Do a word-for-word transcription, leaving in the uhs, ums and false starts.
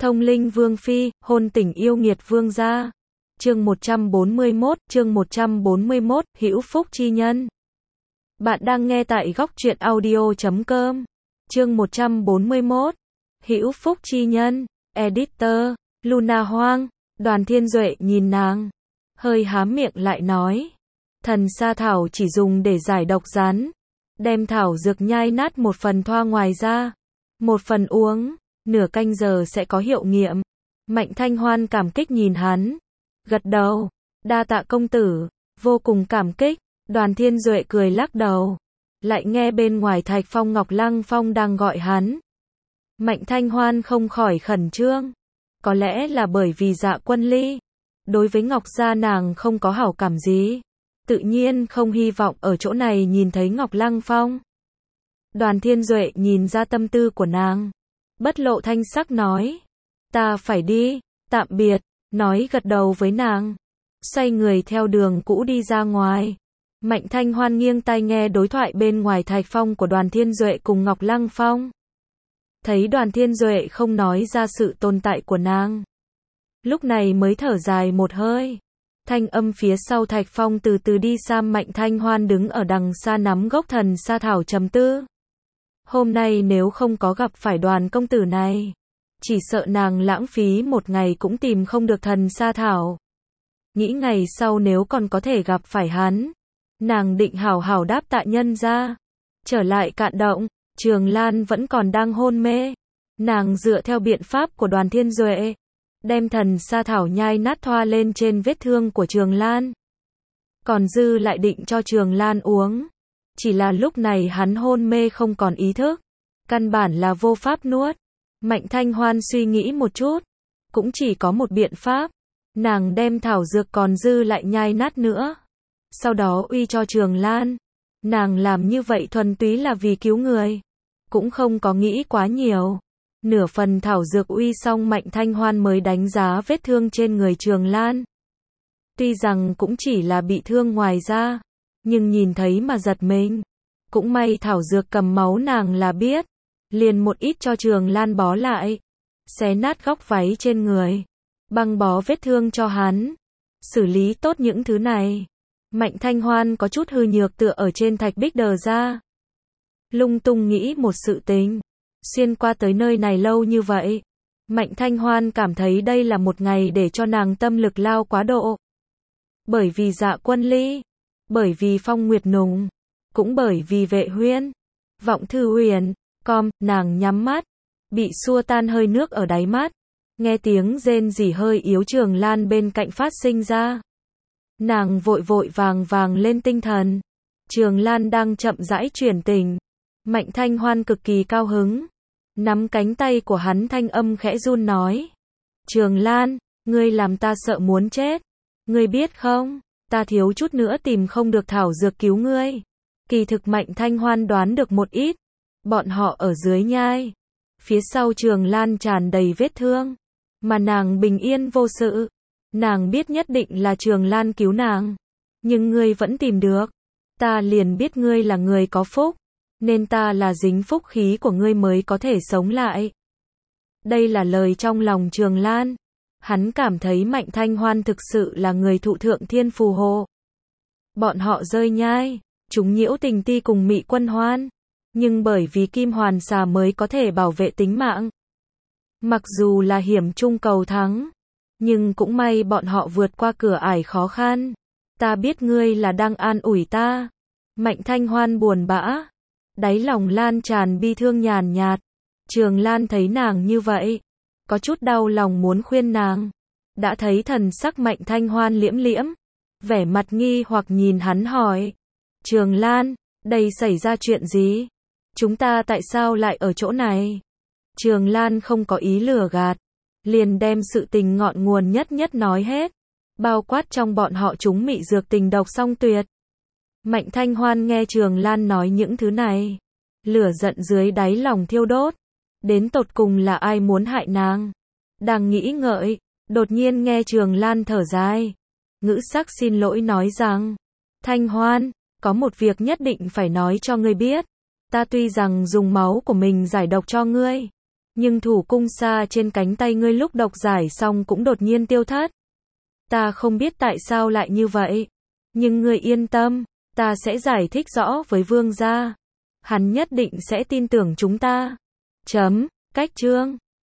Thông linh vương phi, hôn tình yêu nghiệt vương gia. Chương một trăm bốn mươi mốt, chương một trăm bốn mươi mốt, hữu phúc chi nhân. Bạn đang nghe tại góc truyện audio chấm com. Chương một trăm bốn mươi mốt, hữu phúc chi nhân. Editor, Luna Hoang. Đoàn Thiên Duệ nhìn nàng, hơi há miệng lại nói. Thần sa thảo chỉ dùng để giải độc rắn. Đem thảo dược nhai nát một phần thoa ngoài ra. Một phần uống, nửa canh giờ sẽ có hiệu nghiệm. Mạnh Thanh Hoan cảm kích nhìn hắn. Gật đầu, đa tạ công tử, vô cùng cảm kích. Đoàn Thiên Duệ cười lắc đầu. Lại nghe bên ngoài Thạch Phong Ngọc Lăng Phong đang gọi hắn. Mạnh Thanh Hoan không khỏi khẩn trương. Có lẽ là bởi vì Dạ Quân Ly. Đối với Ngọc gia nàng không có hảo cảm gì. Tự nhiên không hy vọng ở chỗ này nhìn thấy Ngọc Lăng Phong. Đoàn Thiên Duệ nhìn ra tâm tư của nàng. Bất lộ thanh sắc nói. Ta phải đi, tạm biệt, nói gật đầu với nàng. Xoay người theo đường cũ đi ra ngoài. Mạnh Thanh Hoan nghiêng tai nghe đối thoại bên ngoài Thạch Phong của Đoàn Thiên Duệ cùng Ngọc Lăng Phong. Thấy Đoàn Thiên Duệ không nói ra sự tồn tại của nàng. Lúc này mới thở dài một hơi. Thanh âm phía sau Thạch Phong từ từ đi xa. Mạnh Thanh Hoan đứng ở đằng xa nắm gốc thần sa thảo trầm tư. Hôm nay nếu không có gặp phải Đoàn công tử này, chỉ sợ nàng lãng phí một ngày cũng tìm không được thần sa thảo. Nghĩ ngày sau nếu còn có thể gặp phải hắn, nàng định hảo hảo đáp tạ nhân ra. Trở lại Cạn Động, Trường Lan vẫn còn đang hôn mê. Nàng dựa theo biện pháp của Đoàn Thiên Duệ, đem thần sa thảo nhai nát thoa lên trên vết thương của Trường Lan. Còn dư lại định cho Trường Lan uống. Chỉ là lúc này hắn hôn mê không còn ý thức. Căn bản là vô pháp nuốt. Mạnh Thanh Hoan suy nghĩ một chút. Cũng chỉ có một biện pháp. Nàng đem thảo dược còn dư lại nhai nát nữa. Sau đó uy cho Trường Lan. Nàng làm như vậy thuần túy là vì cứu người. Cũng không có nghĩ quá nhiều. Nửa phần thảo dược uy xong Mạnh Thanh Hoan mới đánh giá vết thương trên người Trường Lan. Tuy rằng cũng chỉ là bị thương ngoài da, nhưng nhìn thấy mà giật mình. Cũng may thảo dược cầm máu nàng là biết. Liền một ít cho Trường Lan bó lại. Xé nát góc váy trên người. Băng bó vết thương cho hắn. Xử lý tốt những thứ này. Mạnh Thanh Hoan có chút hư nhược tựa ở trên thạch bích đờ ra. Lung tung nghĩ một sự tình. Xuyên qua tới nơi này lâu như vậy. Mạnh Thanh Hoan cảm thấy đây là một ngày để cho nàng tâm lực lao quá độ. Bởi vì Dạ Quân Ly. Bởi vì Phong Nguyệt Nùng. Cũng bởi vì Vệ Huyên. Vọng Thư Huyền. Com, nàng nhắm mắt. Bị xua tan hơi nước ở đáy mắt. Nghe tiếng rên rỉ hơi yếu Trường Lan bên cạnh phát sinh ra. Nàng vội vội vàng vàng lên tinh thần. Trường Lan đang chậm rãi chuyển tình. Mạnh Thanh Hoan cực kỳ cao hứng. Nắm cánh tay của hắn thanh âm khẽ run nói. Trường Lan, ngươi làm ta sợ muốn chết. Ngươi biết không, ta thiếu chút nữa tìm không được thảo dược cứu ngươi. Kỳ thực Mạnh Thanh Hoan đoán được một ít. Bọn họ ở dưới nhai. Phía sau Trường Lan tràn đầy vết thương. Mà nàng bình yên vô sự. Nàng biết nhất định là Trường Lan cứu nàng. Nhưng ngươi vẫn tìm được. Ta liền biết ngươi là người có phúc. Nên ta là dính phúc khí của ngươi mới có thể sống lại. Đây là lời trong lòng Trường Lan. Hắn cảm thấy Mạnh Thanh Hoan thực sự là người thụ thượng thiên phù hộ. Bọn họ rơi nhai. Chúng nhiễu tình ti cùng Mị Quân Hoan. Nhưng bởi vì Kim Hoàn Xà mới có thể bảo vệ tính mạng. Mặc dù là hiểm chung cầu thắng. Nhưng cũng may bọn họ vượt qua cửa ải khó khăn. Ta biết ngươi là đang an ủi ta. Mạnh Thanh Hoan buồn bã. Đáy lòng lan tràn bi thương nhàn nhạt. Trường Lan thấy nàng như vậy. Có chút đau lòng muốn khuyên nàng. Đã thấy thần sắc Mạnh Thanh Hoan liễm liễm. Vẻ mặt nghi hoặc nhìn hắn hỏi. Trường Lan, đây xảy ra chuyện gì? Chúng ta tại sao lại ở chỗ này? Trường Lan không có ý lừa gạt. Liền đem sự tình ngọn nguồn nhất nhất nói hết. Bao quát trong bọn họ chúng mị dược tình độc song tuyệt. Mạnh Thanh Hoan nghe Trường Lan nói những thứ này. Lửa giận dưới đáy lòng thiêu đốt. Đến tột cùng là ai muốn hại nàng? Đang nghĩ ngợi. Đột nhiên nghe Trường Lan thở dài. Ngữ sắc xin lỗi nói rằng. Thanh Hoan, có một việc nhất định phải nói cho ngươi biết. Ta tuy rằng dùng máu của mình giải độc cho ngươi. Nhưng thủ cung xa trên cánh tay ngươi lúc độc giải xong cũng đột nhiên tiêu thất. Ta không biết tại sao lại như vậy. Nhưng ngươi yên tâm, ta sẽ giải thích rõ với vương gia. Hắn nhất định sẽ tin tưởng chúng ta. Chấm, cách chương.